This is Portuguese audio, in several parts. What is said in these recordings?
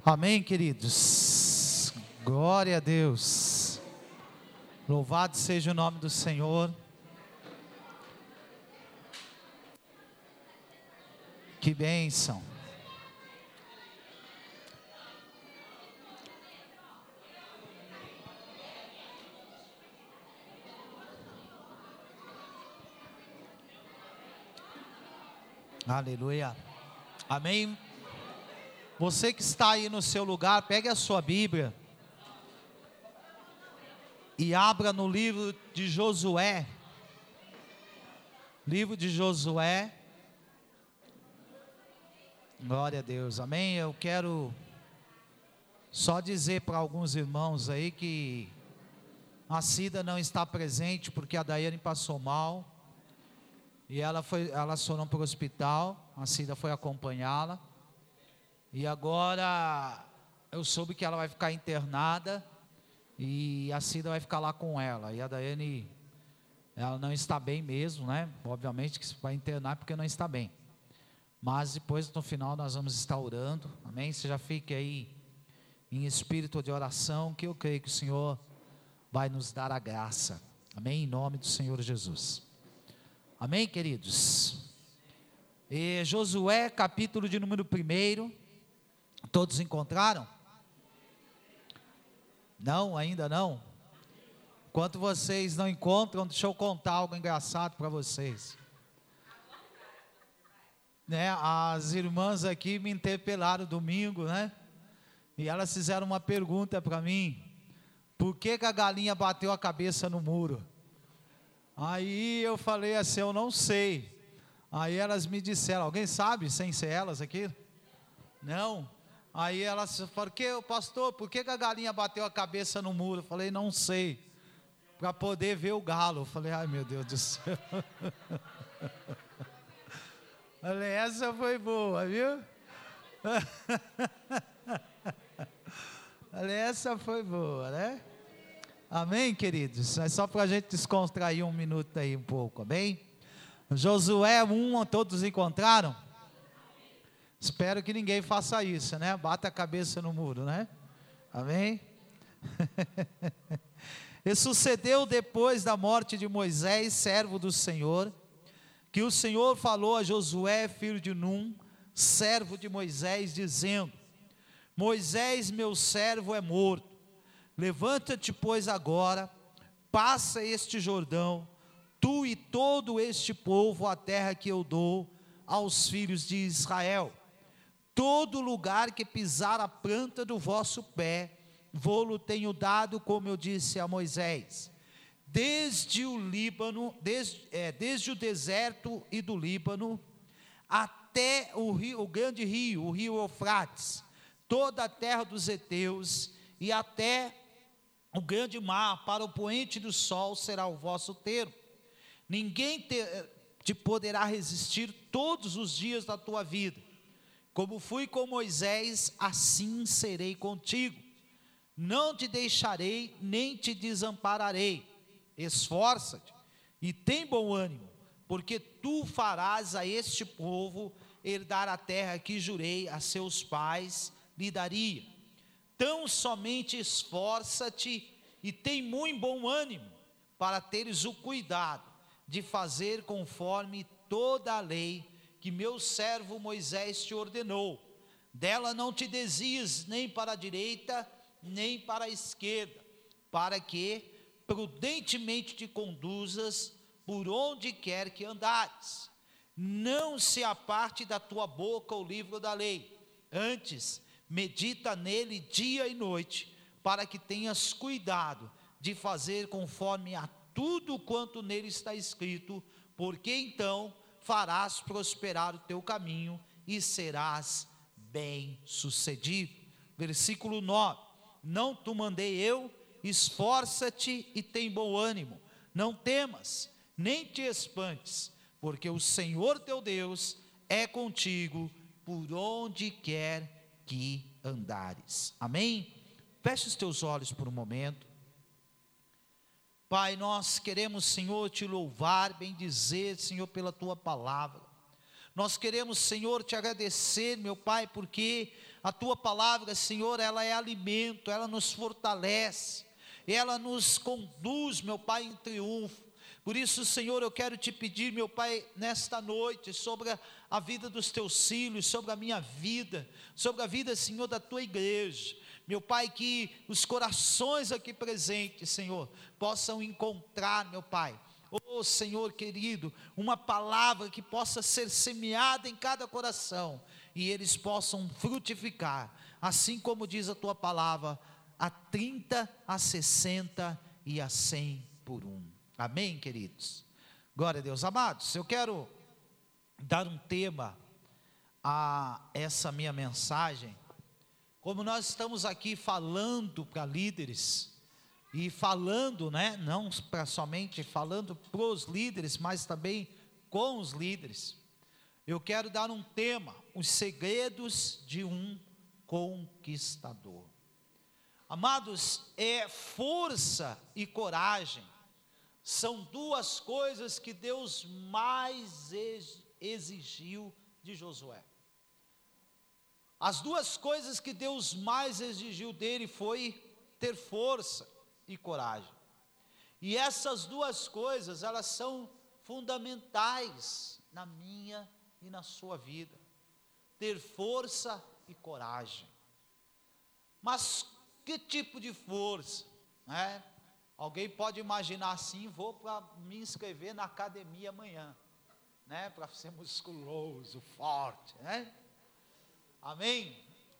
Amém, queridos. Glória a Deus. Louvado seja o nome do Senhor. Que bênção. Aleluia. Amém. Você que está aí no seu lugar, pegue a sua Bíblia e abra no livro de Josué. Livro de Josué. Glória a Deus, amém. Eu quero só dizer para alguns irmãos aí que a Cida não está presente porque a Daiane passou mal e elas foram para o hospital. A Cida foi acompanhá-la. E agora eu soube que ela vai ficar internada e a Cida vai ficar lá com ela. E a Daiane, ela não está bem mesmo, né? Obviamente que vai internar porque não está bem. Mas depois no final nós vamos estar orando, amém? Você já fique aí em espírito de oração, que eu creio que o Senhor vai nos dar a graça, amém? Em nome do Senhor Jesus. Amém, queridos? E Josué, capítulo de número 1. Todos encontraram? Não, ainda não? Enquanto vocês não encontram, deixa eu contar algo engraçado para vocês. As irmãs aqui me interpelaram domingo, né? E elas fizeram uma pergunta para mim: por que a galinha bateu a cabeça no muro? Aí eu falei assim: eu não sei. Aí elas me disseram: alguém sabe, sem ser elas aqui? Não. Aí elas falaram: pastor, por que a galinha bateu a cabeça no muro? Eu falei: não sei. Para poder ver o galo. Eu falei: ai, meu Deus do céu. Falei: essa foi boa, viu? Falei: essa foi boa, né? Amém, queridos? É só para a gente descontrair um minuto aí um pouco, amém? Josué 1, todos encontraram? Espero que ninguém faça isso, né? Bata a cabeça no muro, né? Amém? E sucedeu depois da morte de Moisés, servo do Senhor, que o Senhor falou a Josué, filho de Num, servo de Moisés, dizendo: Moisés, meu servo, é morto. Levanta-te, pois, agora, passa este Jordão, tu e todo este povo, a terra que eu dou aos filhos de Israel. Todo lugar que pisar a planta do vosso pé, vô-lo tenho dado, como eu disse a Moisés. Desde o Líbano, desde o deserto e do Líbano, até o grande rio, o rio Eufrates, toda a terra dos heteus, e até o grande mar, para o poente do sol será o vosso termo. Ninguém te poderá resistir todos os dias da tua vida. Como fui com Moisés, assim serei contigo. Não te deixarei, nem te desampararei. Esforça-te e tem bom ânimo, porque tu farás a este povo herdar a terra que jurei a seus pais lhe daria. Tão somente esforça-te e tem muito bom ânimo, para teres o cuidado de fazer conforme toda a lei que meu servo Moisés te ordenou. Dela não te desvies nem para a direita, nem para a esquerda, para que prudentemente te conduzas por onde quer que andares. Não se aparte da tua boca o livro da lei, antes medita nele dia e noite, para que tenhas cuidado de fazer conforme a tudo quanto nele está escrito, porque então farás prosperar o teu caminho e serás bem sucedido. Versículo 9: não te mandei eu? Esforça-te e tem bom ânimo, não temas, nem te espantes, porque o Senhor teu Deus é contigo por onde quer que andares. Amém? Feche os teus olhos por um momento. Pai, nós queremos, Senhor, te louvar, bendizer, Senhor, pela tua palavra. Nós queremos, Senhor, te agradecer, meu Pai, porque a tua palavra, Senhor, ela é alimento, ela nos fortalece, ela nos conduz, meu Pai, em triunfo. Por isso, Senhor, eu quero te pedir, meu Pai, nesta noite, sobre a vida dos teus filhos, sobre a minha vida, sobre a vida, Senhor, da tua igreja. Meu Pai, que os corações aqui presentes, Senhor, possam encontrar, meu Pai, oh Senhor querido, uma palavra que possa ser semeada em cada coração, e eles possam frutificar, assim como diz a tua palavra, a 30, a 60 e a 100 por um. Amém, queridos? Glória a Deus. Amados, eu quero dar um tema a essa minha mensagem. Como nós estamos aqui falando para líderes, e falando, né, não para somente falando para os líderes, mas também com os líderes, eu quero dar um tema: os segredos de um conquistador. Amados, força e coragem são duas coisas que Deus mais exigiu de Josué. As duas coisas que Deus mais exigiu dele foi ter força e coragem. E essas duas coisas, elas são fundamentais na minha e na sua vida. Ter força e coragem. Mas que tipo de força, né? Alguém pode imaginar assim: vou para me inscrever na academia amanhã, né? Para ser musculoso, forte, né? Amém?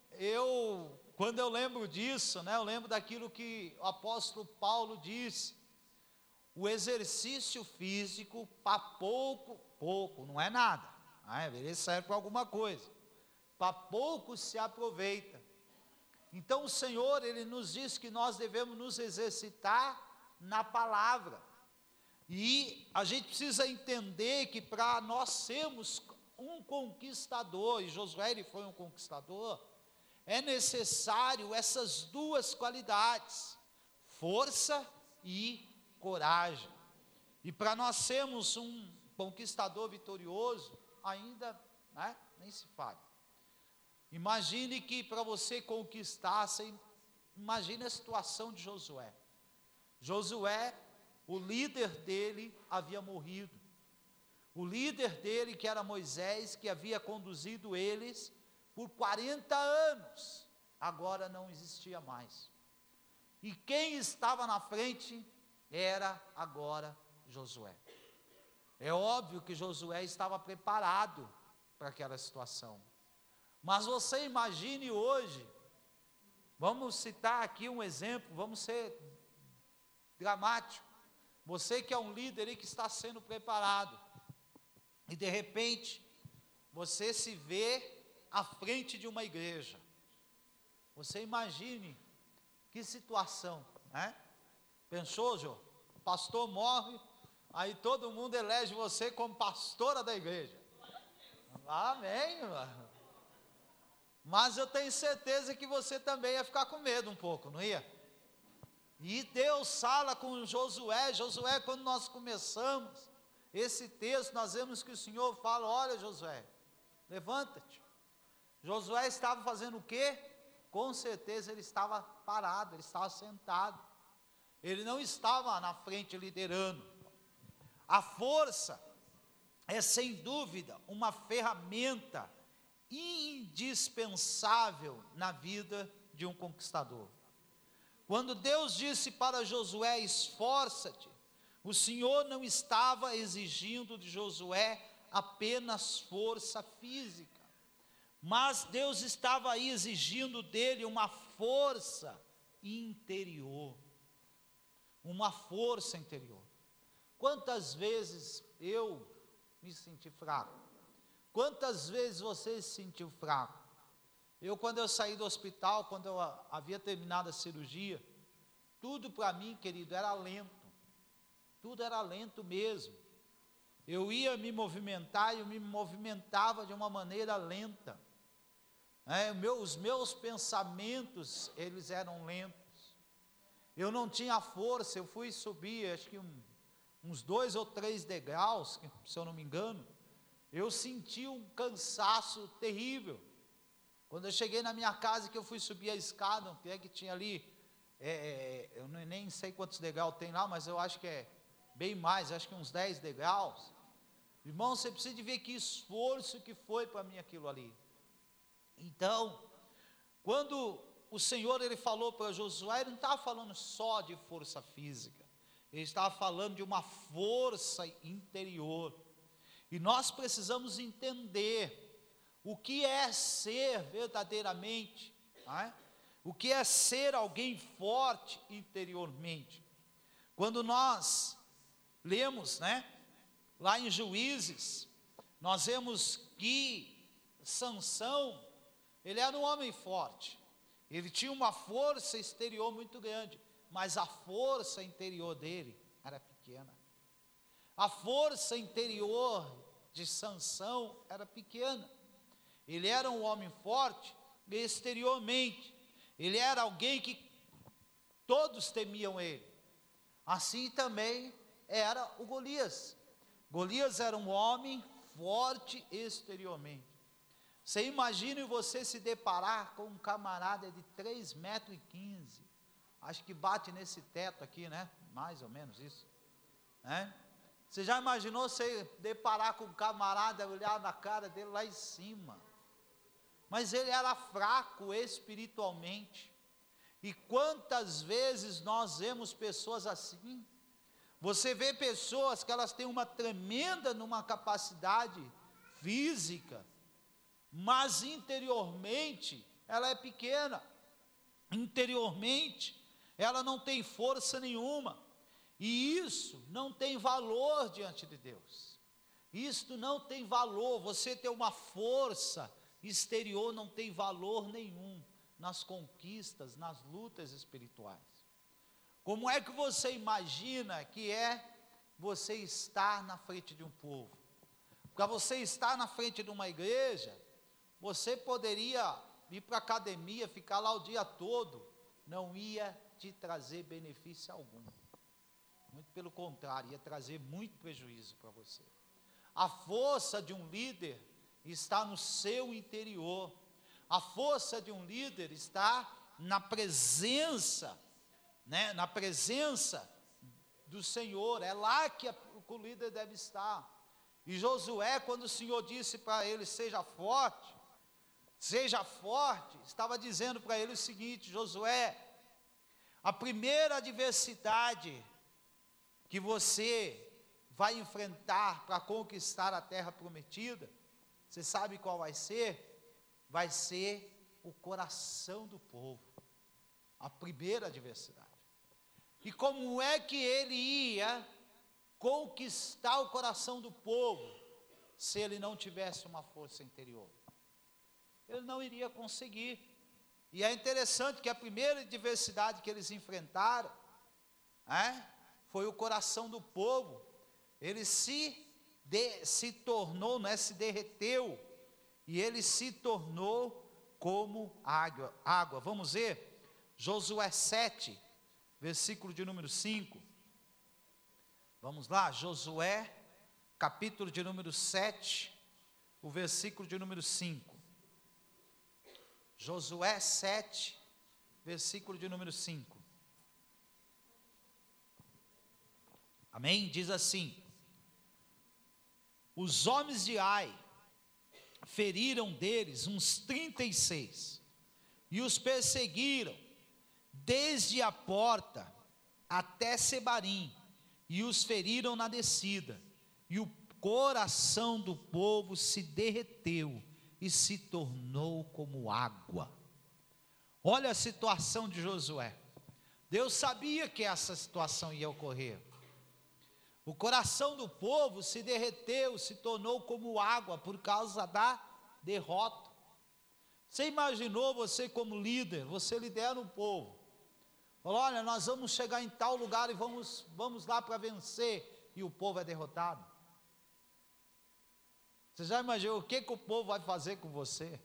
Quando eu lembro disso, né? Eu lembro daquilo que o apóstolo Paulo disse: o exercício físico para pouco, não é nada, né? Ele serve para alguma coisa, para pouco se aproveita. Então o Senhor, Ele nos diz que nós devemos nos exercitar na palavra, e a gente precisa entender que para nós sermos um conquistador, e Josué ele foi um conquistador, é necessário essas duas qualidades, força e coragem. E para nós sermos um conquistador vitorioso, ainda, né, nem se fala. Imagine que para você conquistar, imagine a situação de Josué. Josué, o líder dele havia morrido. O líder dele, que era Moisés, que havia conduzido eles por 40 anos, agora não existia mais. E quem estava na frente era agora Josué. É óbvio que Josué estava preparado para aquela situação. Mas você imagine hoje, vamos citar aqui um exemplo, vamos ser dramático. Você que é um líder e que está sendo preparado, e de repente, você se vê à frente de uma igreja. Você imagine que situação, né? Pensou, Jô? O pastor morre, aí todo mundo elege você como pastora da igreja. Amém, mano. Mas eu tenho certeza que você também ia ficar com medo um pouco, não ia? E Deus fala com Josué, quando nós começamos esse texto, nós vemos que o Senhor fala: olha Josué, levanta-te. Josué estava fazendo o quê? Com certeza ele estava parado, ele estava sentado, ele não estava na frente liderando. A força é sem dúvida uma ferramenta indispensável na vida de um conquistador. Quando Deus disse para Josué: esforça-te, o Senhor não estava exigindo de Josué apenas força física, mas Deus estava aí exigindo dele uma força interior. Uma força interior. Quantas vezes eu me senti fraco? Quantas vezes você se sentiu fraco? Quando eu saí do hospital, quando eu havia terminado a cirurgia, tudo para mim, querido, era lento. Tudo era lento mesmo. Eu ia me movimentar e eu me movimentava de uma maneira lenta. Os meus pensamentos, eles eram lentos. Eu não tinha força, eu fui subir, acho que uns 2 ou 3 degraus, se eu não me engano. eu senti um cansaço terrível. Quando eu cheguei na minha casa, que eu fui subir a escada, que tinha ali, eu nem sei quantos degraus tem lá, mas eu acho que é bem mais, acho que uns 10 degraus. Irmão, você precisa de ver que esforço que foi para mim aquilo ali. Então, quando o Senhor ele falou para Josué, ele não estava falando só de força física, ele estava falando de uma força interior. E nós precisamos entender o que é ser verdadeiramente, não é? O que é ser alguém forte interiormente. Quando nós lemos, né, lá em Juízes, nós vemos que Sansão, ele era um homem forte, ele tinha uma força exterior muito grande, mas a força interior dele era pequena. A força interior de Sansão era pequena. Ele era um homem forte exteriormente, ele era alguém que todos temiam ele. Assim também era o Golias. Golias era um homem forte exteriormente. Você imagine você se deparar com um camarada de 3,15 metros, acho que bate nesse teto aqui, né? Mais ou menos isso, né? Você já imaginou você deparar com um camarada, olhar na cara dele lá em cima? Mas ele era fraco espiritualmente. E quantas vezes nós vemos pessoas assim? Você vê pessoas que elas têm uma tremenda numa capacidade física, mas interiormente ela é pequena. Interiormente ela não tem força nenhuma. E isso não tem valor diante de Deus. Isto não tem valor. Você ter uma força exterior não tem valor nenhum nas conquistas, nas lutas espirituais. Como é que você imagina que é você estar na frente de um povo? Para você estar na frente de uma igreja, você poderia ir para a academia, ficar lá o dia todo, não ia te trazer benefício algum. Muito pelo contrário, ia trazer muito prejuízo para você. A força de um líder está no seu interior. A força de um líder está na presença, né? Na presença do Senhor. É lá que o líder deve estar. E Josué, quando o Senhor disse para ele, seja forte, estava dizendo para ele o seguinte: Josué, a primeira adversidade que você vai enfrentar para conquistar a terra prometida, você sabe qual vai ser? Vai ser o coração do povo, a primeira adversidade. E como é que ele ia conquistar o coração do povo, se ele não tivesse uma força interior? Ele não iria conseguir. E é interessante que a primeira adversidade que eles enfrentaram, foi o coração do povo. Ele se tornou, se derreteu, e ele se tornou como água. Vamos ver, Josué 7, versículo de número 5, vamos lá, Josué, capítulo de número 7, o versículo de número 5, Josué 7, versículo de número 5, amém? Diz assim: os homens de Ai feriram deles uns 36, e os perseguiram desde a porta até Sebarim, e os feriram na descida, e o coração do povo se derreteu e se tornou como água. Olha a situação de Josué. Deus sabia que essa situação ia ocorrer. O coração do povo se derreteu, se tornou como água por causa da derrota. Você imaginou você como líder, você lidera um povo, falou: olha, nós vamos chegar em tal lugar e vamos lá para vencer, e o povo é derrotado? Você já imaginou o que o povo vai fazer com você?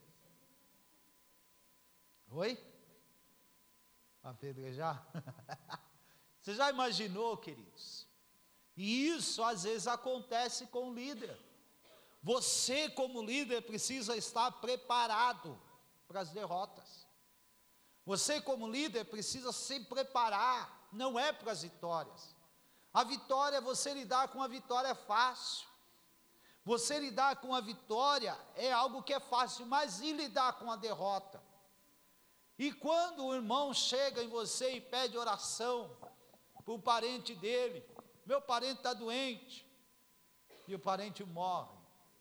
Oi? Apedrejar? Você já imaginou, queridos? E isso às vezes acontece com o líder. Você, como líder, precisa estar preparado para as derrotas. Você, como líder, precisa se preparar, não é para as vitórias. A vitória, você lidar com a vitória é fácil. Você lidar com a vitória é algo que é fácil, mas e lidar com a derrota? E quando o irmão chega em você e pede oração para o parente dele, meu parente está doente, e o parente morre.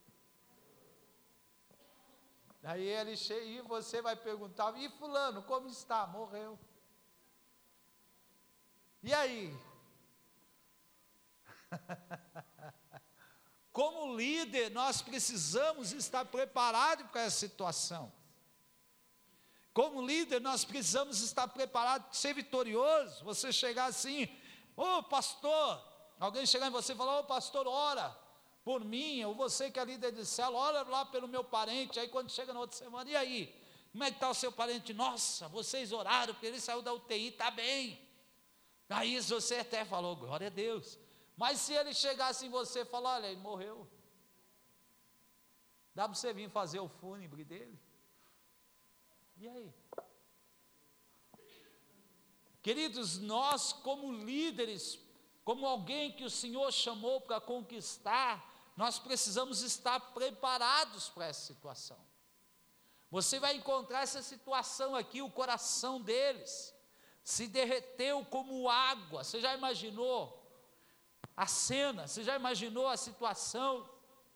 Aí ele chega e você vai perguntar, e fulano, como está? Morreu. E aí? Como líder, nós precisamos estar preparados para essa situação. Como líder, nós precisamos estar preparados, ser vitorioso. Você chegar assim, ô pastor, alguém chegar em você e falar, ô pastor, ora por mim, ou você que é líder de célula, ora lá pelo meu parente. Aí quando chega na outra semana, e aí? Como é que está o seu parente? Nossa, vocês oraram, porque ele saiu da UTI, está bem. Aí você até falou, glória a Deus. Mas se ele chegasse em você e falar, olha, ele morreu, dá para você vir fazer o fúnebre dele? E aí? Queridos, nós como líderes, como alguém que o Senhor chamou para conquistar, nós precisamos estar preparados para essa situação. Você vai encontrar essa situação aqui, o coração deles se derreteu como água. Você já imaginou a cena? Você já imaginou a situação?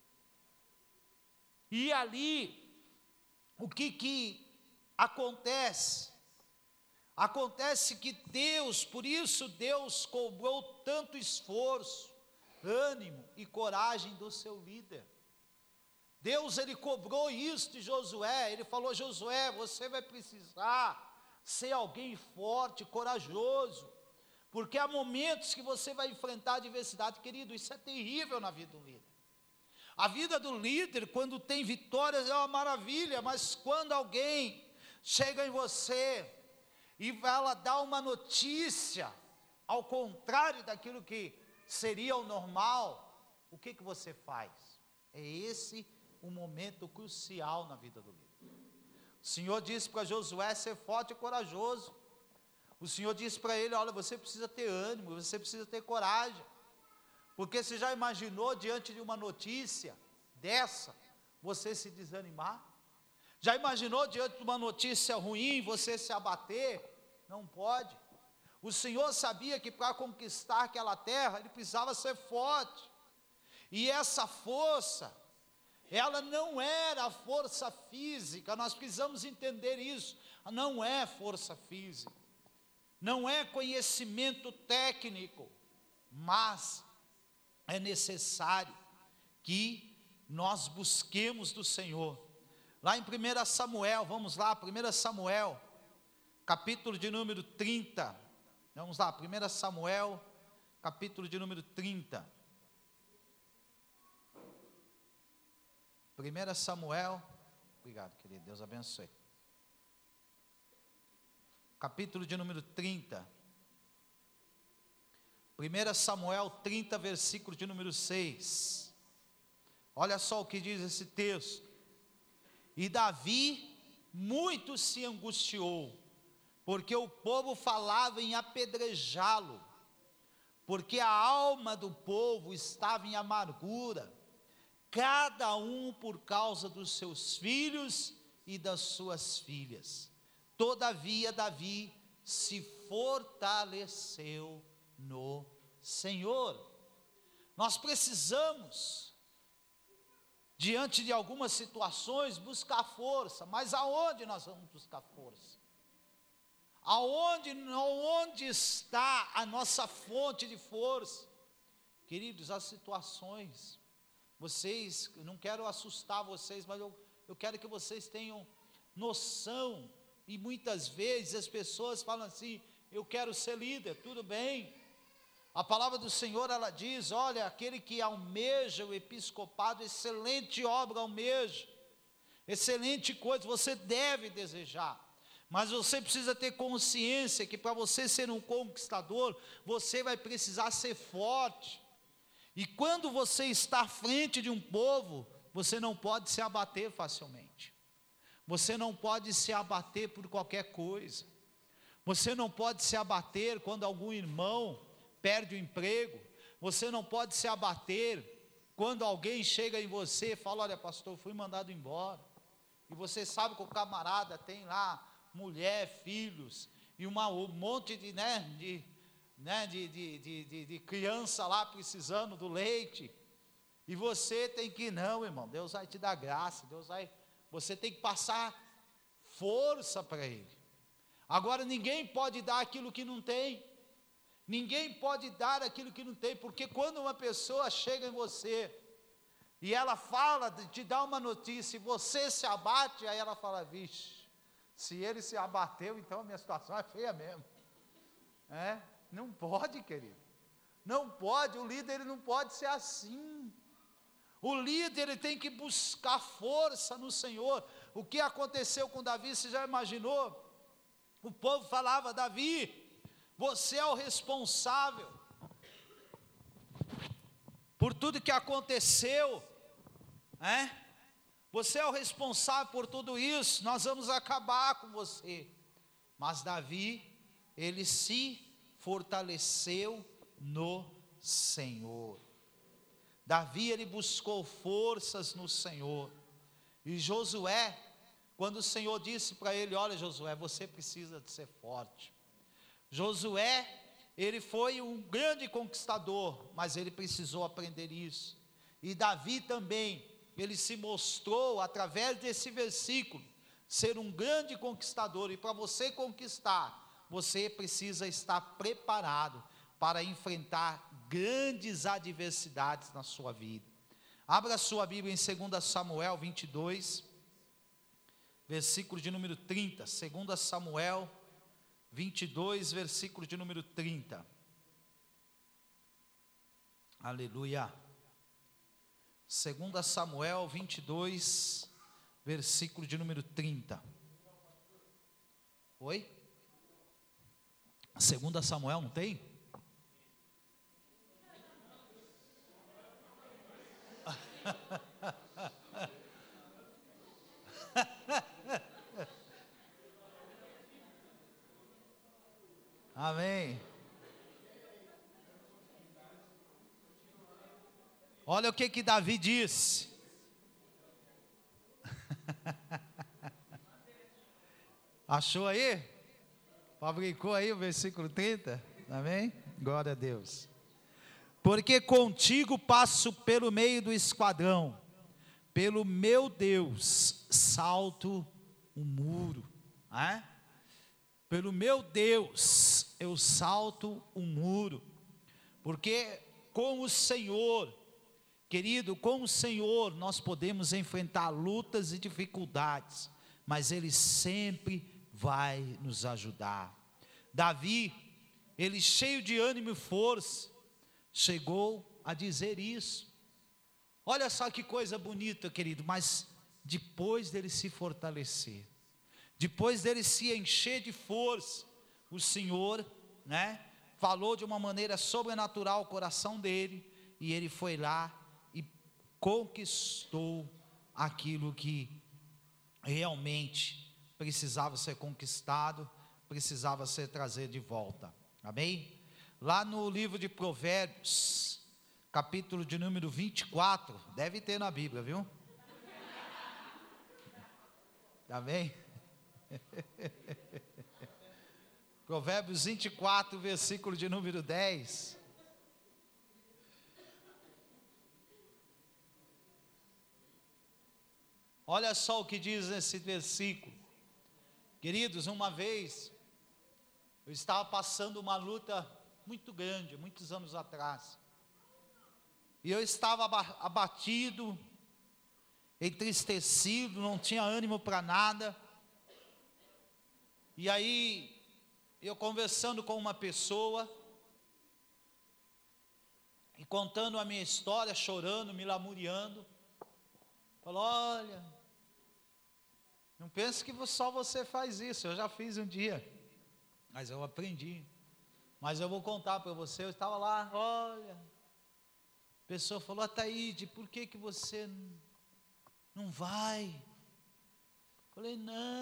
E ali, o que acontece? Acontece que Deus, por isso Deus cobrou tanto esforço, ânimo e coragem do seu líder. Deus, ele cobrou isso de Josué. Ele falou, Josué, você vai precisar ser alguém forte, corajoso, porque há momentos que você vai enfrentar adversidade. Querido, isso é terrível na vida do líder. A vida do líder, quando tem vitórias, é uma maravilha, mas quando alguém chega em você e ela dá uma notícia ao contrário daquilo que seria o normal, o que você faz? É esse um momento crucial na vida do líder. O Senhor disse para Josué ser forte e corajoso. O Senhor disse para ele, olha, você precisa ter ânimo, você precisa ter coragem, porque você já imaginou diante de uma notícia dessa, você se desanimar? Já imaginou diante de uma notícia ruim, você se abater? Não pode. O Senhor sabia que para conquistar aquela terra, ele precisava ser forte, e essa força, ela não era força física. Nós precisamos entender isso, não é força física, não é conhecimento técnico, mas é necessário que nós busquemos do Senhor. Lá em 1 Samuel, vamos lá, 1 Samuel, capítulo de número 30, vamos lá, 1 Samuel, capítulo de número 30, 1 Samuel, obrigado querido, Deus abençoe, capítulo de número 30, 1 Samuel 30, versículo de número 6, olha só o que diz esse texto, e Davi muito se angustiou, porque o povo falava em apedrejá-lo, porque a alma do povo estava em amargura, cada um por causa dos seus filhos e das suas filhas. Todavia Davi se fortaleceu no Senhor. Nós precisamos, diante de algumas situações, buscar força, mas aonde nós vamos buscar força? Onde está a nossa fonte de força? Queridos, as situações, vocês, eu não quero assustar vocês, mas eu quero que vocês tenham noção, e muitas vezes as pessoas falam assim, eu quero ser líder, tudo bem, a palavra do Senhor, ela diz, olha, aquele que almeja o episcopado, excelente obra almeja, excelente coisa, você deve desejar, mas você precisa ter consciência que para você ser um conquistador, você vai precisar ser forte, e quando você está à frente de um povo, você não pode se abater facilmente. Você não pode se abater por qualquer coisa. Você não pode se abater quando algum irmão perde o emprego. Você não pode se abater quando alguém chega em você e fala: olha, pastor, fui mandado embora. E você sabe que o camarada tem lá mulher, filhos e um monte de criança lá precisando do leite. E você tem que, não, irmão, Deus vai te dar graça, você tem que passar força para ele. Agora, ninguém pode dar aquilo que não tem. Ninguém pode dar aquilo que não tem, porque quando uma pessoa chega em você e ela fala, te dá uma notícia, e você se abate, aí ela fala: vixe, se ele se abateu, então a minha situação é feia mesmo. Não pode, querido. Não pode, o líder ele não pode ser assim. O líder ele tem que buscar força no Senhor. O que aconteceu com Davi, você já imaginou? O povo falava: Davi, você é o responsável por tudo que aconteceu, você é o responsável por tudo isso, nós vamos acabar com você. Mas Davi, ele se fortaleceu no Senhor. Davi, ele buscou forças no Senhor. E Josué, quando o Senhor disse para ele: olha, Josué, você precisa de ser forte. Josué, ele foi um grande conquistador, mas ele precisou aprender isso. E Davi também, ele se mostrou, através desse versículo, ser um grande conquistador. E para você conquistar, você precisa estar preparado para enfrentar grandes adversidades na sua vida. Abra sua Bíblia em 2 Samuel 22, versículo de número 30. 2 Samuel 22, versículo de número 30. Aleluia. 2 Samuel 22, versículo de número 30. Oi? 2 Samuel não tem? Amém. Olha o que Davi disse. Achou aí? Fabricou aí o versículo 30? Amém? Glória a Deus. Porque contigo passo pelo meio do esquadrão, pelo meu Deus salto um muro. Pelo meu Deus eu salto um muro. Porque com o Senhor, querido, com o Senhor nós podemos enfrentar lutas e dificuldades, mas Ele sempre vai nos ajudar. Davi, ele cheio de ânimo e força, chegou a dizer isso. Olha só que coisa bonita, querido, mas depois dele se fortalecer, depois dele se encher de força, o Senhor, falou de uma maneira sobrenatural o coração dele, e ele foi lá e conquistou aquilo que realmente precisava ser conquistado, precisava ser trazido de volta. Amém? Lá no livro de Provérbios, capítulo de número 24, deve ter na Bíblia, viu? Amém? Provérbios 24, versículo de número 10. Olha só o que diz esse versículo. Queridos, uma vez, eu estava passando uma luta muito grande, muitos anos atrás. E eu estava abatido, entristecido, não tinha ânimo para nada. E aí, eu conversando com uma pessoa, e contando a minha história, chorando, me lamuriando, falou: olha, não pense que só você faz isso, eu já fiz um dia, mas eu aprendi. Mas eu vou contar para você, eu estava lá, olha, a pessoa falou: Ataíde, por que você não vai. Falei,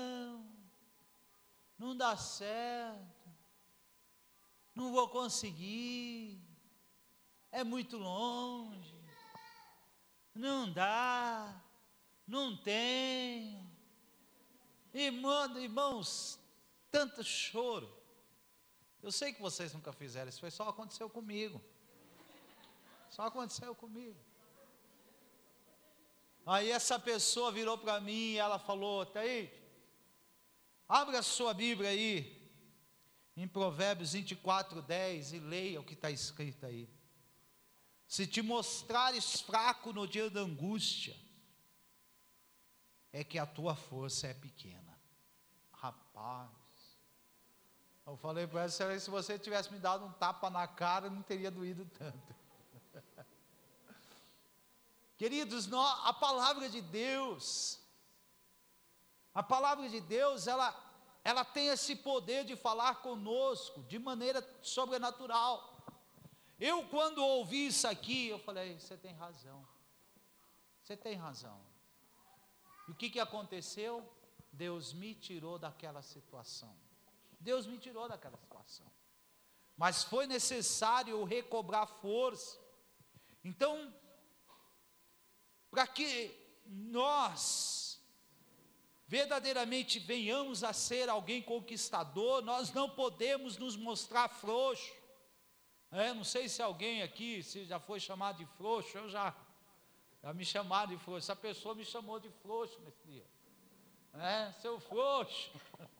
não dá certo, não vou conseguir, é muito longe, não dá, não tem. Irmãos, tanto choro. Eu sei que vocês nunca fizeram isso, foi só aconteceu comigo. Só aconteceu comigo. Aí essa pessoa virou para mim e ela falou, Taíde, abre a sua Bíblia aí, em Provérbios 24:10 e leia o que está escrito aí. Se te mostrares fraco no dia da angústia, é que a tua força é pequena. Rapaz, eu falei para ela, se você tivesse me dado um tapa na cara, não teria doído tanto. Queridos, a palavra de Deus, ela tem esse poder de falar conosco de maneira sobrenatural. Eu, quando ouvi isso aqui, eu falei, você tem razão. Você tem razão. E o que aconteceu? Deus me tirou daquela situação. Deus me tirou daquela situação. Mas foi necessário eu recobrar força. Então, para que nós verdadeiramente venhamos a ser alguém conquistador, nós não podemos nos mostrar frouxo. Não sei se alguém aqui se já foi chamado de frouxo, eu já me chamaram de frouxo, essa pessoa me chamou de frouxo nesse dia. Seu frouxo.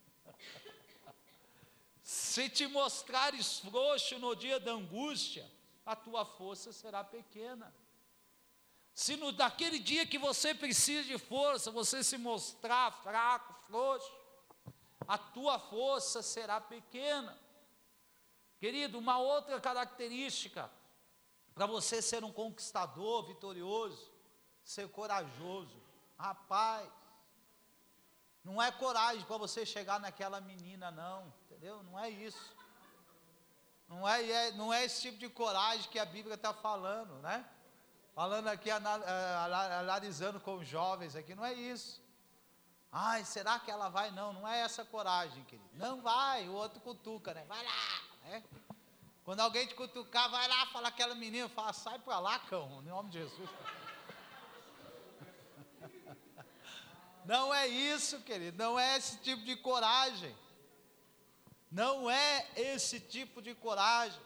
Se te mostrares frouxo no dia da angústia, a tua força será pequena. Se naquele dia que você precisa de força, você se mostrar fraco, frouxo, a tua força será pequena. Querido, uma outra característica para você ser um conquistador vitorioso, ser corajoso. Rapaz, não é coragem para você chegar naquela menina, não, entendeu? Não é isso. Não é esse tipo de coragem que a Bíblia está falando, né? Falando aqui, analisando com os jovens aqui, não é isso. Ai, será que ela vai? Não é essa coragem, querido. Não vai, o outro cutuca, né? Vai lá, né? Quando alguém te cutucar, vai lá, fala aquela menina, fala, sai para lá, cão, em nome de Jesus. Não é isso, querido, não é esse tipo de coragem. Não é esse tipo de coragem.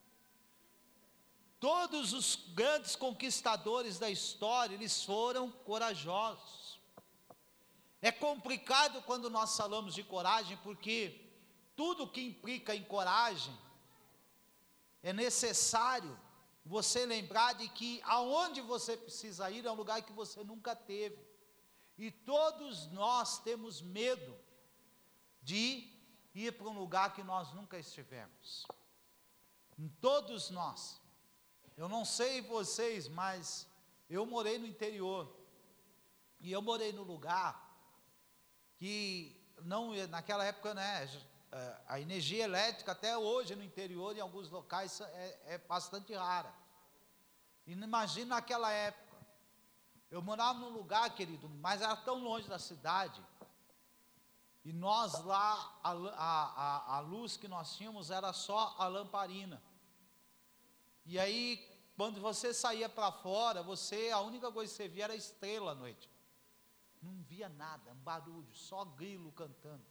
Todos os grandes conquistadores da história, eles foram corajosos. É complicado quando nós falamos de coragem, porque tudo que implica em coragem, é necessário você lembrar de que aonde você precisa ir é um lugar que você nunca teve. E todos nós temos medo de ir para um lugar que nós nunca estivemos. Todos nós. Eu não sei vocês, mas eu morei no interior. E eu morei no lugar que não, naquela época, né, a energia elétrica até hoje no interior, em alguns locais, é bastante rara. E imagina naquela época. Eu morava num lugar, querido, mas era tão longe da cidade. E nós lá, a luz que nós tínhamos era só a lamparina. E aí, quando você saía para fora, a única coisa que você via era a estrela à noite. Não via nada, um barulho, só grilo cantando.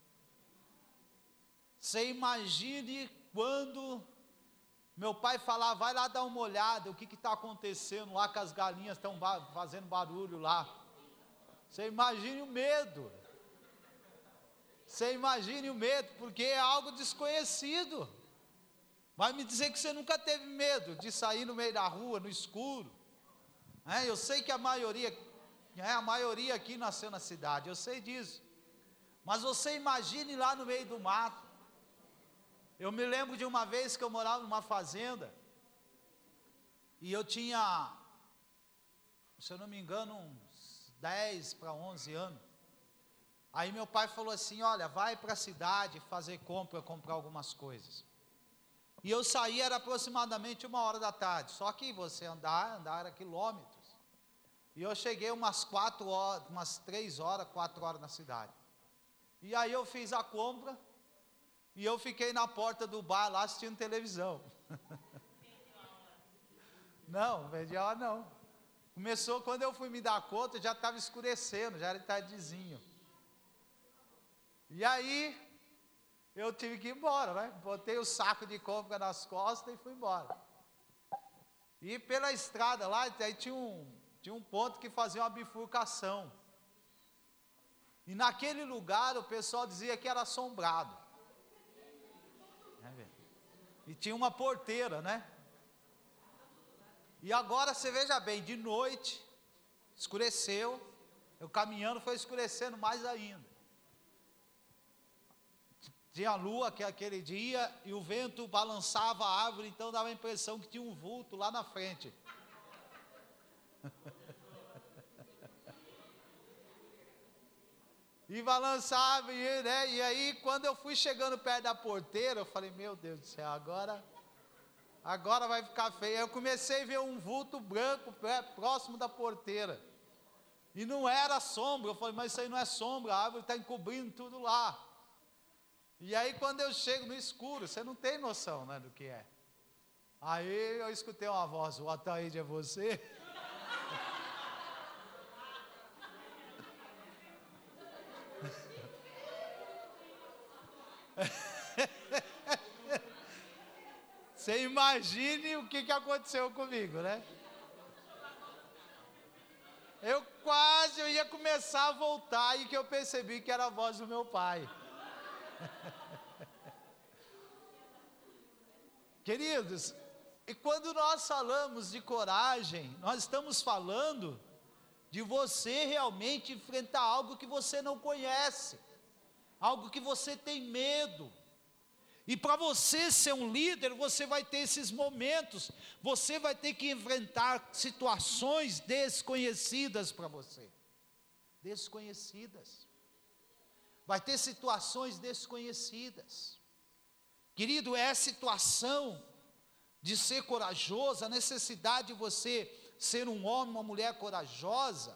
Você imagine quando meu pai falava, vai lá dar uma olhada, o que está acontecendo lá, que as galinhas estão fazendo barulho lá. Você imagine o medo. Você imagine o medo, porque é algo desconhecido. Vai me dizer que você nunca teve medo de sair no meio da rua, no escuro. Eu sei que a maioria aqui nasceu na cidade, eu sei disso. Mas você imagine lá no meio do mato. Eu me lembro de uma vez que eu morava numa fazenda, e eu tinha, se eu não me engano, uns 10 para 11 anos. Aí meu pai falou assim, olha, vai para a cidade fazer comprar algumas coisas. E eu saí, era aproximadamente 1h da tarde, só que você andar era quilômetros. E eu cheguei umas 4 horas, umas 3 horas, 4 horas na cidade. E aí eu fiz a compra, e eu fiquei na porta do bar lá assistindo televisão. Não, vendi aula não. Começou, quando eu fui me dar conta, já estava escurecendo, já era tardezinho. E aí, eu tive que ir embora, né? Botei o saco de compra nas costas e fui embora. E pela estrada lá, aí tinha um ponto que fazia uma bifurcação. E naquele lugar o pessoal dizia que era assombrado. E tinha uma porteira, né? E agora você veja bem, de noite, escureceu, eu caminhando foi escurecendo mais ainda. Tinha lua que aquele dia e o vento balançava a árvore, então dava a impressão que tinha um vulto lá na frente. E balançava, né? E aí quando eu fui chegando perto da porteira, eu falei, meu Deus do céu, agora vai ficar feio. Eu comecei a ver um vulto branco próximo da porteira. E não era sombra. Eu falei, mas isso aí não é sombra, a árvore está encobrindo tudo lá. E aí quando eu chego no escuro, você não tem noção, né, do que é. Aí eu escutei uma voz, o Ataíde é você? Você imagine o que aconteceu comigo, né? Eu ia começar a voltar e que eu percebi que era a voz do meu pai. Queridos, e quando nós falamos de coragem, nós estamos falando de você realmente enfrentar algo que você não conhece, algo que você tem medo. E para você ser um líder, você vai ter esses momentos, você vai ter que enfrentar situações desconhecidas para você. Desconhecidas. Vai ter situações desconhecidas. Querido, é a situação de ser corajoso, a necessidade de você ser um homem, uma mulher corajosa,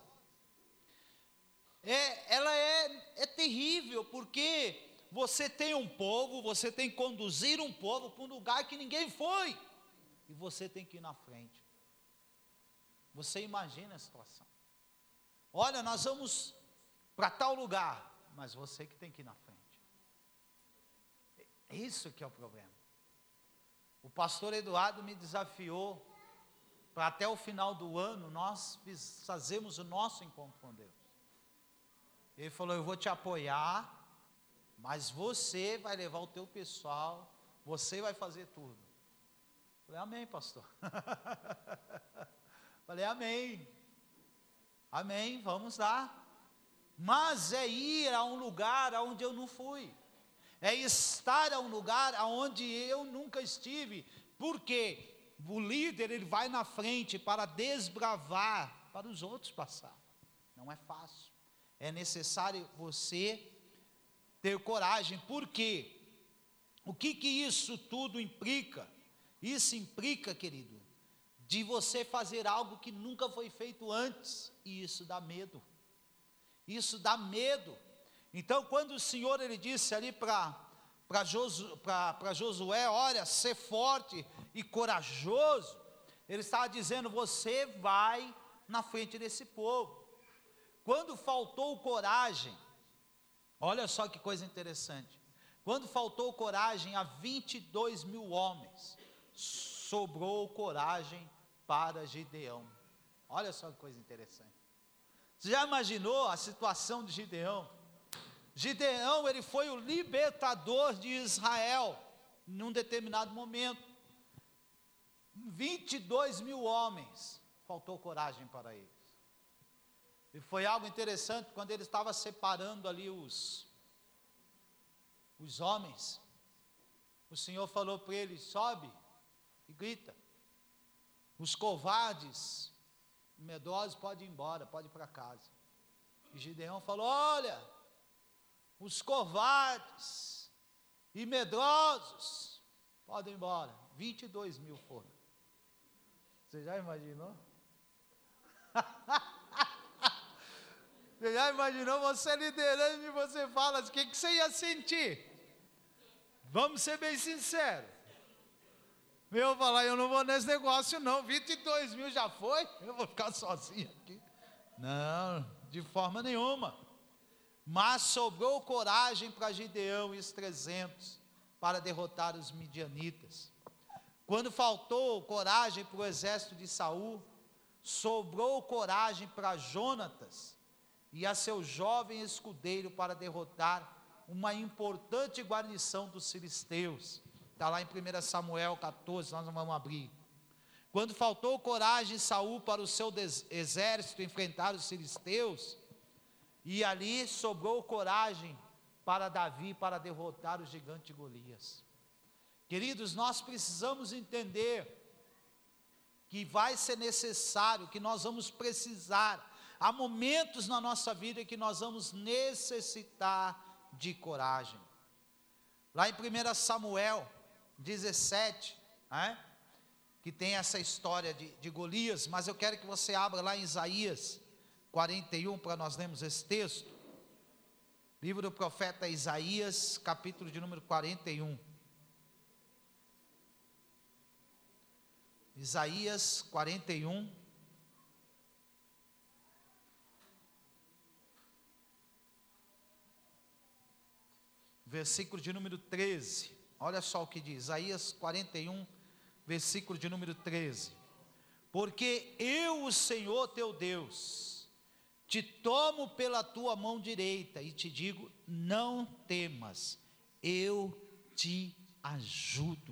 ela é terrível, porque você tem um povo, você tem que conduzir um povo para um lugar que ninguém foi, e você tem que ir na frente. Você imagina a situação. Olha, nós vamos para tal lugar, mas você que tem que ir na frente. É isso que é o problema. O pastor Eduardo me desafiou para até o final do ano nós fazemos o nosso encontro com Deus. Ele falou, eu vou te apoiar, mas você vai levar o teu pessoal, você vai fazer tudo. Falei, amém, pastor. Falei, amém. Amém, vamos lá. Mas é ir a um lugar onde eu não fui. É estar a um lugar onde eu nunca estive. Porque o líder, ele vai na frente para desbravar, para os outros passar. Não é fácil. É necessário você ter coragem. Por quê? O que isso tudo implica? Isso implica, querido, de você fazer algo que nunca foi feito antes. E isso dá medo. Isso dá medo. Então, quando o Senhor, ele disse ali para Josué, olha, ser forte e corajoso, ele estava dizendo, você vai na frente desse povo. Quando faltou coragem, olha só que coisa interessante, quando faltou coragem a 22 mil homens, sobrou coragem para Gideão. Olha só que coisa interessante. Você já imaginou a situação de Gideão? Gideão, ele foi o libertador de Israel, num determinado momento. 22 mil homens, faltou coragem para eles. E foi algo interessante, quando ele estava separando ali os homens, o Senhor falou para ele, sobe e grita. Os covardes, medrosos, podem ir embora, podem ir para casa. E Gideão falou, olha, os covardes e medrosos podem ir embora. 22 mil foram. Você já imaginou? Você já imaginou você liderando e você fala, o que você ia sentir? Vamos ser bem sinceros. Eu falar, eu não vou nesse negócio não, 22 mil já foi, eu vou ficar sozinho aqui. Não, de forma nenhuma. Mas sobrou coragem para Gideão e os 300 para derrotar os midianitas. Quando faltou coragem para o exército de Saul, sobrou coragem para Jonatas e a seu jovem escudeiro para derrotar uma importante guarnição dos filisteus. Está lá em 1 Samuel 14, nós não vamos abrir. Quando faltou coragem Saul para o seu exército enfrentar os filisteus, e ali sobrou coragem para Davi para derrotar o gigante Golias. Queridos, nós precisamos entender que vai ser necessário, que nós vamos precisar, há momentos na nossa vida que nós vamos necessitar de coragem. Lá em 1 Samuel 17, que tem essa história de Golias, mas eu quero que você abra lá em Isaías 41, para nós lermos esse texto. Livro do profeta Isaías, capítulo de número 41. Isaías 41. Versículo de número 13. Olha só o que diz, Isaías 41, versículo de número 13. Porque eu, o Senhor teu Deus, te tomo pela tua mão direita e te digo, não temas, eu te ajudo.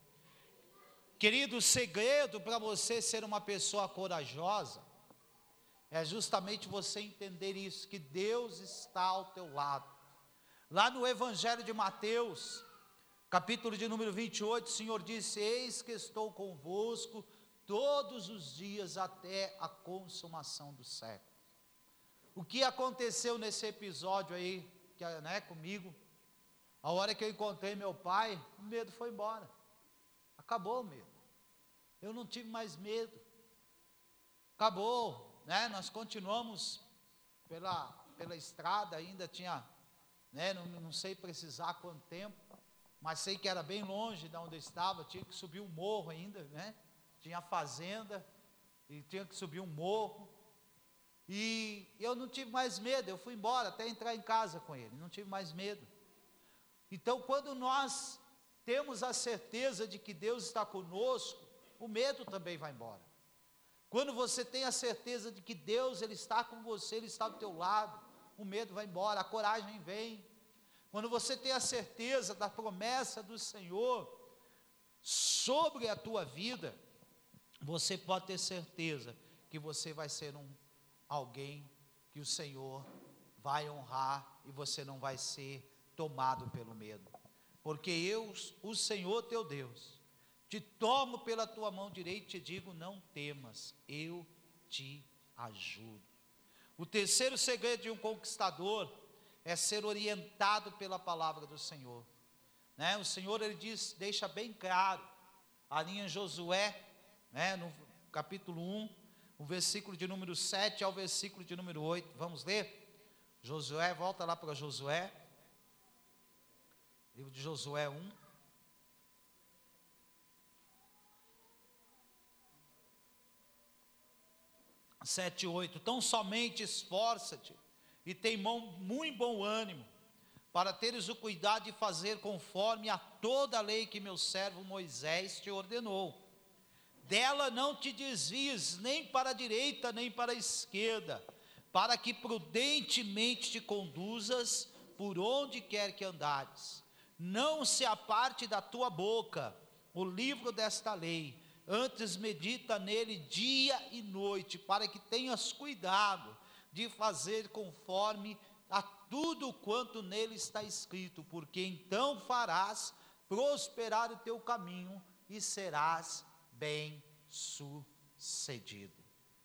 Querido, o segredo para você ser uma pessoa corajosa, é justamente você entender isso, que Deus está ao teu lado. Lá no Evangelho de Mateus, capítulo de número 28, o Senhor disse, eis que estou convosco todos os dias até a consumação do século. O que aconteceu nesse episódio aí, comigo, a hora que eu encontrei meu pai, o medo foi embora, acabou o medo, eu não tive mais medo, acabou, nós continuamos pela estrada, ainda tinha, não sei precisar quanto tempo, mas sei que era bem longe de onde eu estava, tinha que subir um morro ainda, tinha fazenda, e tinha que subir um morro, e eu não tive mais medo, eu fui embora até entrar em casa com ele, não tive mais medo. Então quando nós temos a certeza de que Deus está conosco, o medo também vai embora. Quando você tem a certeza de que Deus Ele está com você, Ele está do teu lado, o medo vai embora, a coragem vem. Quando você tem a certeza da promessa do Senhor sobre a tua vida, você pode ter certeza que você vai ser alguém que o Senhor vai honrar e você não vai ser tomado pelo medo. Porque eu, o Senhor teu Deus, te tomo pela tua mão direita e te digo, não temas, eu te ajudo. O terceiro segredo de um conquistador é ser orientado pela palavra do Senhor. O Senhor, Ele diz, deixa bem claro, ali em Josué, no capítulo 1, o versículo de número 7 ao versículo de número 8, vamos ler? Josué, volta lá para Josué, livro de Josué 1. Sete e 8, tão somente esforça-te e tem muito bom ânimo, para teres o cuidado de fazer conforme a toda a lei que meu servo Moisés te ordenou. Dela não te desvies nem para a direita nem para a esquerda, para que prudentemente te conduzas por onde quer que andares. Não se aparte da tua boca o livro desta lei, antes medita nele dia e noite, para que tenhas cuidado de fazer conforme a tudo quanto nele está escrito, porque então farás prosperar o teu caminho e serás bem sucedido.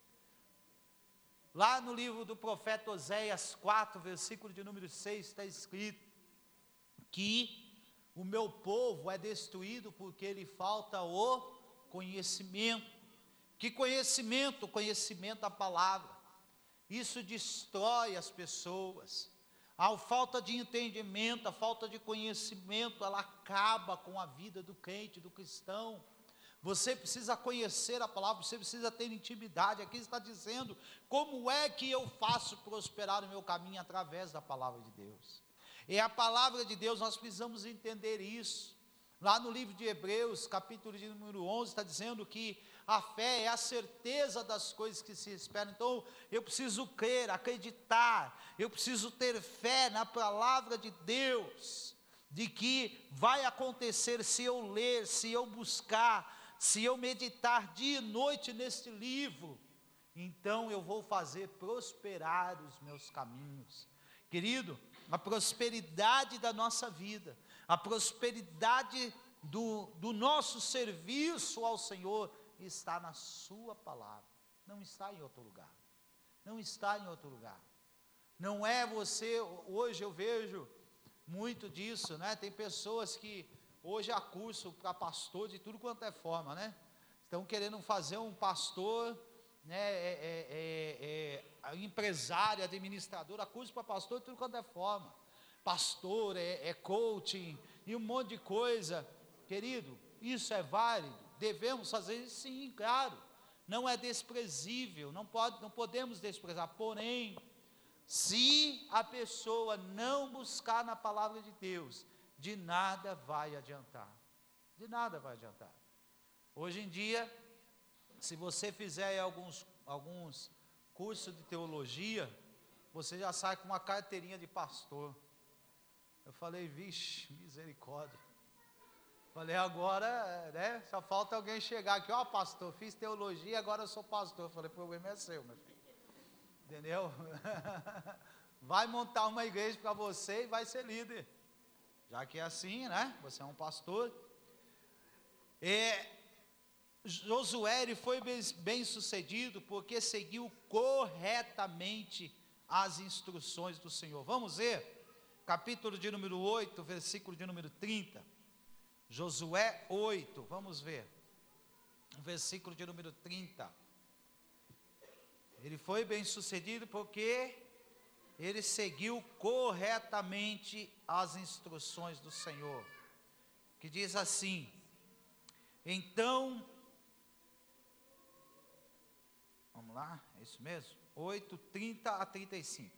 Lá no livro do profeta Oséias 4, versículo de número 6, está escrito que o meu povo é destruído porque lhe falta o conhecimento. Que conhecimento? Conhecimento da palavra. Isso destrói as pessoas. A falta de entendimento, a falta de conhecimento, ela acaba com a vida do crente, do cristão. Você precisa conhecer a palavra, você precisa ter intimidade. Aqui está dizendo, como é que eu faço prosperar o meu caminho? Através da palavra de Deus. E a palavra de Deus, nós precisamos entender isso. Lá no livro de Hebreus, capítulo de número 11, está dizendo que a fé é a certeza das coisas que se esperam. Então, eu preciso crer, acreditar, eu preciso ter fé na palavra de Deus, de que vai acontecer se eu ler, se eu buscar, se eu meditar dia e noite neste livro, então eu vou fazer prosperar os meus caminhos. Querido, a prosperidade da nossa vida, a prosperidade do nosso serviço ao Senhor está na sua palavra, não está em outro lugar, não está em outro lugar. Não é você, hoje eu vejo muito disso, né? Tem pessoas que hoje há curso para pastor de tudo quanto é forma, né? Estão querendo fazer um pastor, né? Empresário, administrador, há curso para pastor de tudo quanto é forma. Pastor, coaching e um monte de coisa. Querido, isso é válido, devemos fazer isso, sim, claro. Não é desprezível, não podemos desprezar. Porém, se a pessoa não buscar na palavra de Deus, de nada vai adiantar. De nada vai adiantar. Hoje em dia, se você fizer alguns cursos de teologia, você já sai com uma carteirinha de pastor. Eu falei, vixe, misericórdia. Falei, agora, né, só falta alguém chegar aqui, ó, pastor, fiz teologia, agora eu sou pastor. Eu falei, o problema é seu, meu filho. Entendeu? Vai montar uma igreja para você e vai ser líder. Já que é assim, né? Você é um pastor. Josué, ele foi bem sucedido porque seguiu corretamente as instruções do Senhor. Vamos ver? Capítulo de número 8, versículo de número 30. Josué 8, vamos ver. Versículo de número 30. Ele foi bem sucedido porque ele seguiu corretamente as instruções do Senhor, que diz assim, então, vamos lá, é isso mesmo? 8, 30 a 35.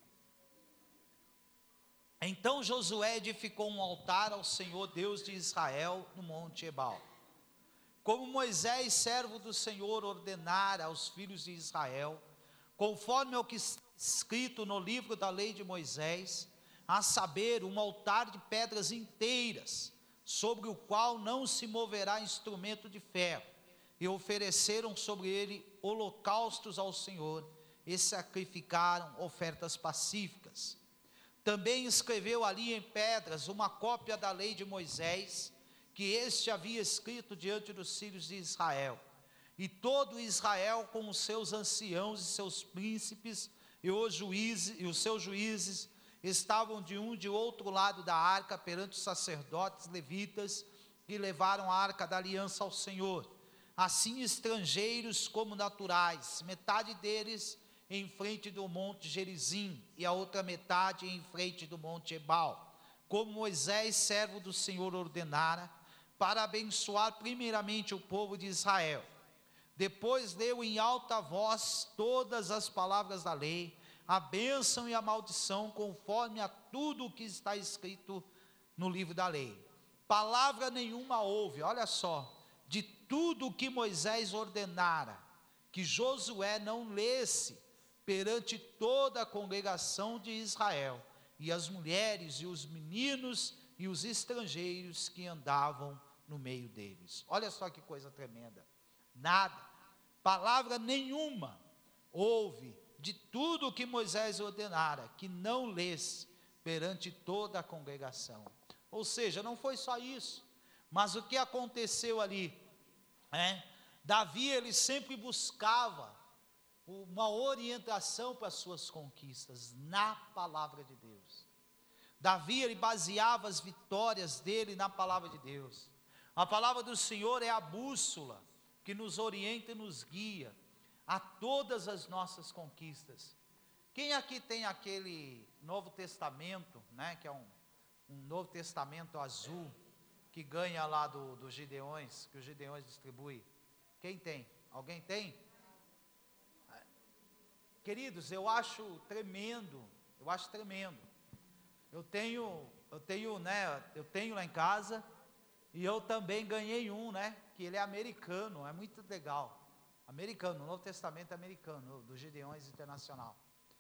Então Josué edificou um altar ao Senhor Deus de Israel no monte Ebal, como Moisés, servo do Senhor, ordenara aos filhos de Israel, conforme ao que está escrito no livro da lei de Moisés, a saber, um altar de pedras inteiras, sobre o qual não se moverá instrumento de ferro, e ofereceram sobre ele holocaustos ao Senhor, e sacrificaram ofertas pacíficas. Também escreveu ali em pedras uma cópia da lei de Moisés, que este havia escrito diante dos filhos de Israel. E todo Israel, com os seus anciãos e seus príncipes, e os seus juízes, estavam de um e de outro lado da arca, perante os sacerdotes levitas, que levaram a arca da aliança ao Senhor. Assim estrangeiros como naturais, metade deles em frente do monte Gerizim, e a outra metade em frente do monte Ebal, como Moisés, servo do Senhor, ordenara, para abençoar primeiramente o povo de Israel. Depois leu em alta voz todas as palavras da lei, a bênção e a maldição, conforme a tudo o que está escrito no livro da lei. Palavra nenhuma houve, olha só, de tudo o que Moisés ordenara, que Josué não lesse perante toda a congregação de Israel, e as mulheres e os meninos e os estrangeiros que andavam no meio deles. Olha só que coisa tremenda. Nada, palavra nenhuma houve de tudo o que Moisés ordenara, que não lesse perante toda a congregação. Ou seja, não foi só isso, mas o que aconteceu ali, Davi, ele sempre buscava uma orientação para as suas conquistas na palavra de Deus. Davi, ele baseava as vitórias dele na palavra de Deus. A palavra do Senhor é a bússola que nos orienta e nos guia a todas as nossas conquistas. Quem aqui tem aquele Novo Testamento, né, que é um Novo Testamento azul, que ganha lá dos Gideões, que os Gideões distribuem? Quem tem? Alguém tem? Queridos, eu acho tremendo. Eu tenho lá em casa, e eu também ganhei um, né, que ele é americano, é muito legal. Americano, o Novo Testamento americano, do Gideões Internacional.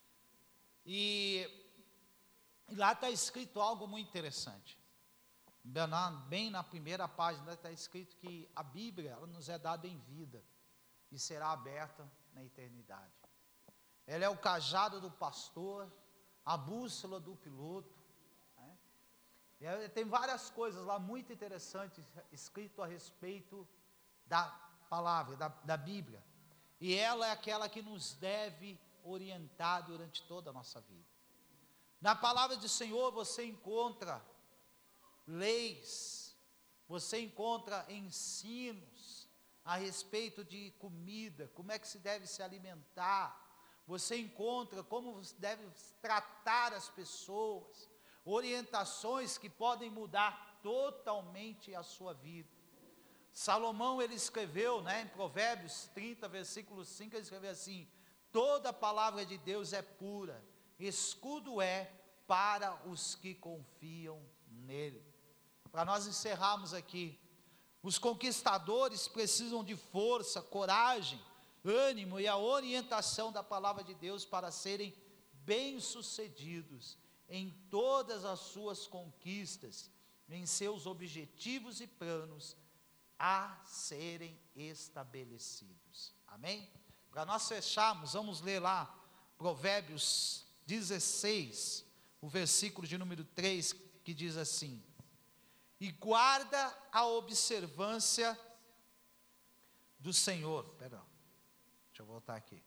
E lá está escrito algo muito interessante. Bem na primeira página está escrito que a Bíblia, ela nos é dada em vida e será aberta na eternidade. Ela é o cajado do pastor, a bússola do piloto, né? E tem várias coisas lá muito interessantes escrito a respeito da palavra, da Bíblia. E ela é aquela que nos deve orientar durante toda a nossa vida. Na palavra do Senhor você encontra leis, você encontra ensinos a respeito de comida, como é que se deve se alimentar, você encontra como você deve tratar as pessoas, orientações que podem mudar totalmente a sua vida. Salomão, ele escreveu, né, em Provérbios 30, versículo 5, ele escreveu assim: toda palavra de Deus é pura, escudo é para os que confiam nele. Para nós encerrarmos aqui, os conquistadores precisam de força, coragem, ânimo e a orientação da palavra de Deus para serem bem-sucedidos em todas as suas conquistas, em seus objetivos e planos a serem estabelecidos. Amém? Para nós fecharmos, vamos ler lá Provérbios 16, o versículo de número 3, que diz assim: e guarda a observância do Senhor. Perdão, deixa eu voltar aqui.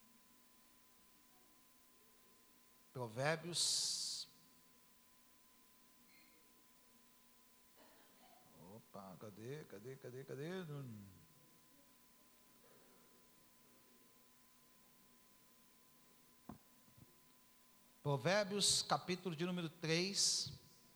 Provérbios. Opa, cadê? Provérbios, capítulo de número 3.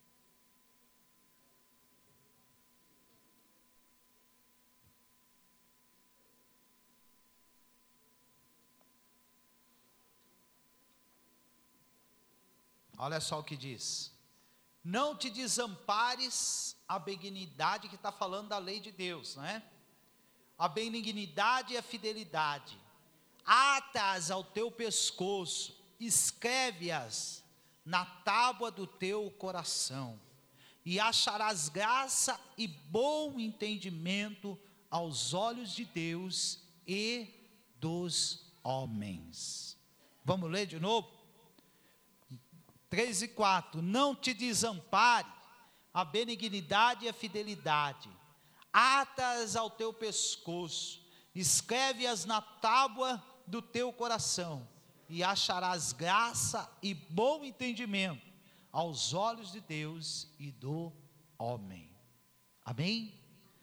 Olha só o que diz: não te desampares a benignidade, que está falando da lei de Deus, né? A benignidade e a fidelidade, ata-as ao teu pescoço, escreve-as na tábua do teu coração, e acharás graça e bom entendimento aos olhos de Deus e dos homens. Vamos ler de novo? 3 e 4, não te desampare a benignidade e a fidelidade, ata-as ao teu pescoço, escreve-as na tábua do teu coração, e acharás graça e bom entendimento aos olhos de Deus e do homem. Amém?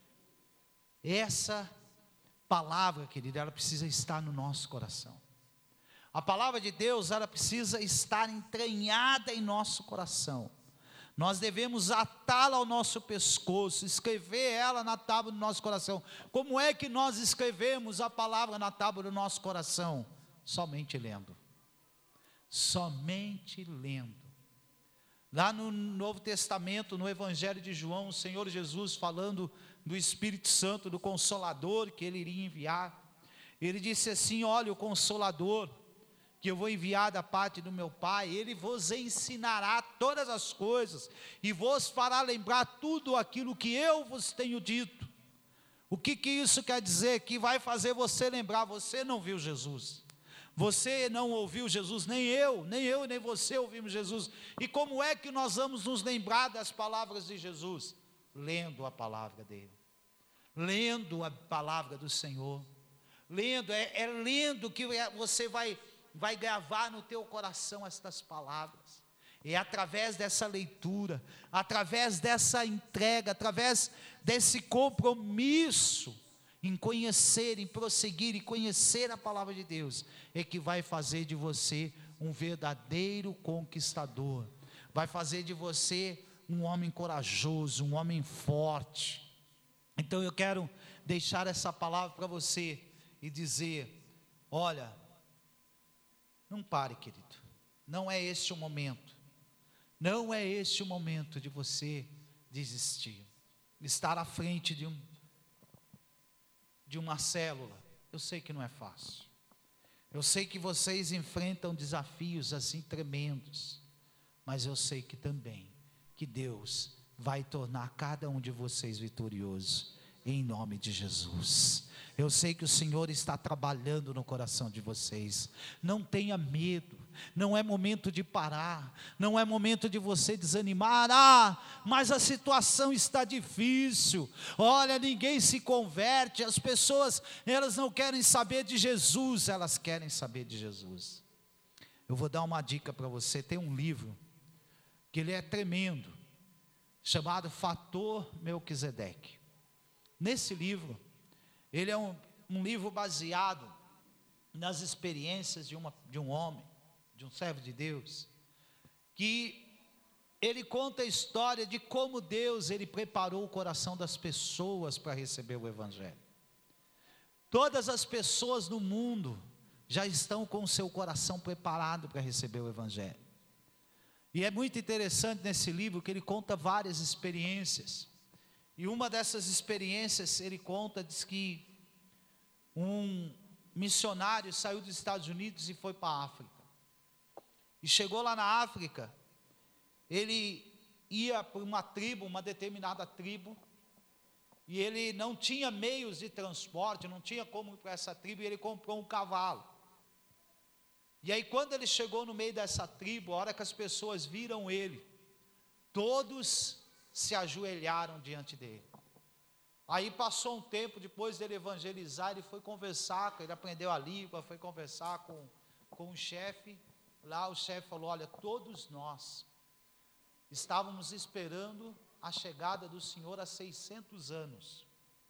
Essa palavra, querida, ela precisa estar no nosso coração. A palavra de Deus, ela precisa estar entranhada em nosso coração. Nós devemos atá-la ao nosso pescoço, escrever ela na tábua do nosso coração. Como é que nós escrevemos a palavra na tábua do nosso coração? Somente lendo. Somente lendo. Lá no Novo Testamento, no Evangelho de João, o Senhor Jesus falando do Espírito Santo, do Consolador que Ele iria enviar. Ele disse assim: olha, o Consolador que eu vou enviar da parte do meu Pai, Ele vos ensinará todas as coisas, e vos fará lembrar tudo aquilo que eu vos tenho dito. O que isso quer dizer? Que vai fazer você lembrar. Você não viu Jesus, você não ouviu Jesus, nem eu, nem você ouvimos Jesus. E como é que nós vamos nos lembrar das palavras de Jesus? Lendo a palavra dele, lendo a palavra do Senhor, lendo, é lendo que você vai gravar no teu coração estas palavras. E através dessa leitura, através dessa entrega, através desse compromisso em conhecer, em prosseguir e conhecer a palavra de Deus, é que vai fazer de você um verdadeiro conquistador, vai fazer de você um homem corajoso, um homem forte. Então eu quero deixar essa palavra para você e dizer: olha, não pare, querido, não é este o momento, não é este o momento de você desistir. Estar à frente de uma célula, eu sei que não é fácil, eu sei que vocês enfrentam desafios assim tremendos, mas eu sei que também, que Deus vai tornar cada um de vocês vitorioso, em nome de Jesus. Eu sei que o Senhor está trabalhando no coração de vocês. Não tenha medo, não é momento de parar, não é momento de você desanimar. Mas a situação está difícil, olha, ninguém se converte, as pessoas, elas não querem saber de Jesus, elas querem saber de Jesus. Eu vou dar uma dica para você, tem um livro, que ele é tremendo, chamado Fator Melquisedeque. Nesse livro, ele é um livro baseado nas experiências de um homem, de um servo de Deus, que ele conta a história de como Deus, ele preparou o coração das pessoas para receber o Evangelho. Todas as pessoas no mundo já estão com o seu coração preparado para receber o Evangelho. E é muito interessante nesse livro que ele conta várias experiências. E uma dessas experiências, ele conta, diz que um missionário saiu dos Estados Unidos e foi para a África. E chegou lá na África, ele ia para uma tribo, uma determinada tribo, e ele não tinha meios de transporte, não tinha como ir para essa tribo, e ele comprou um cavalo. E aí quando ele chegou no meio dessa tribo, a hora que as pessoas viram ele, todos se ajoelharam diante dele. Aí passou um tempo, depois dele evangelizar, ele foi conversar, ele aprendeu a língua, foi conversar com o chefe. Lá o chefe falou: olha, todos nós estávamos esperando a chegada do Senhor há 600 anos.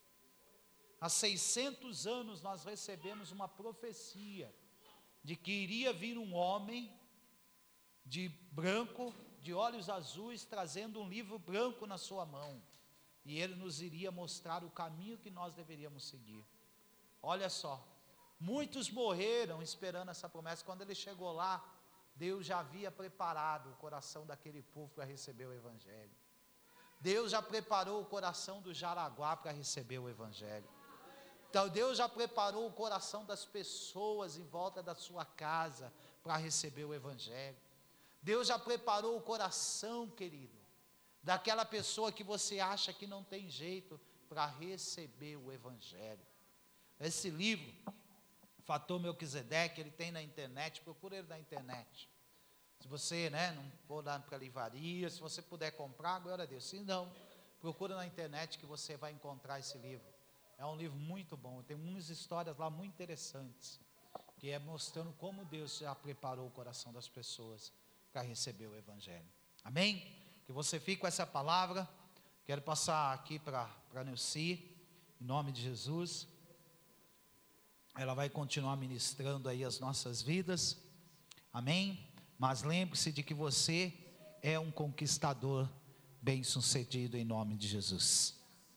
Há 600 anos nós recebemos uma profecia de que iria vir um homem de branco, de olhos azuis, trazendo um livro branco na sua mão, e ele nos iria mostrar o caminho que nós deveríamos seguir. Olha só, muitos morreram esperando essa promessa. Quando ele chegou lá, Deus já havia preparado o coração daquele povo para receber o Evangelho. Deus já preparou o coração do Jaraguá para receber o Evangelho. Então Deus já preparou o coração das pessoas em volta da sua casa para receber o Evangelho. Deus já preparou o coração, querido, daquela pessoa que você acha que não tem jeito, para receber o Evangelho. Esse livro, Fator Melquisedeque, ele tem na internet, procura ele na internet. Se você não for lá para a livraria, se você puder comprar, glória a Deus. Se não, procura na internet que você vai encontrar esse livro. É um livro muito bom, tem umas histórias lá muito interessantes, que é mostrando como Deus já preparou o coração das pessoas para receber o Evangelho. Amém? Que você fique com essa palavra. Quero passar aqui para a Neuci, em nome de Jesus. Ela vai continuar ministrando aí as nossas vidas. Amém? Mas lembre-se de que você é um conquistador bem-sucedido em nome de Jesus.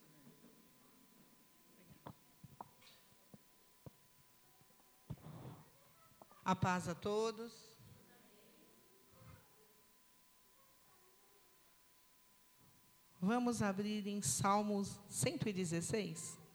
A paz a todos. Vamos abrir em Salmos 116.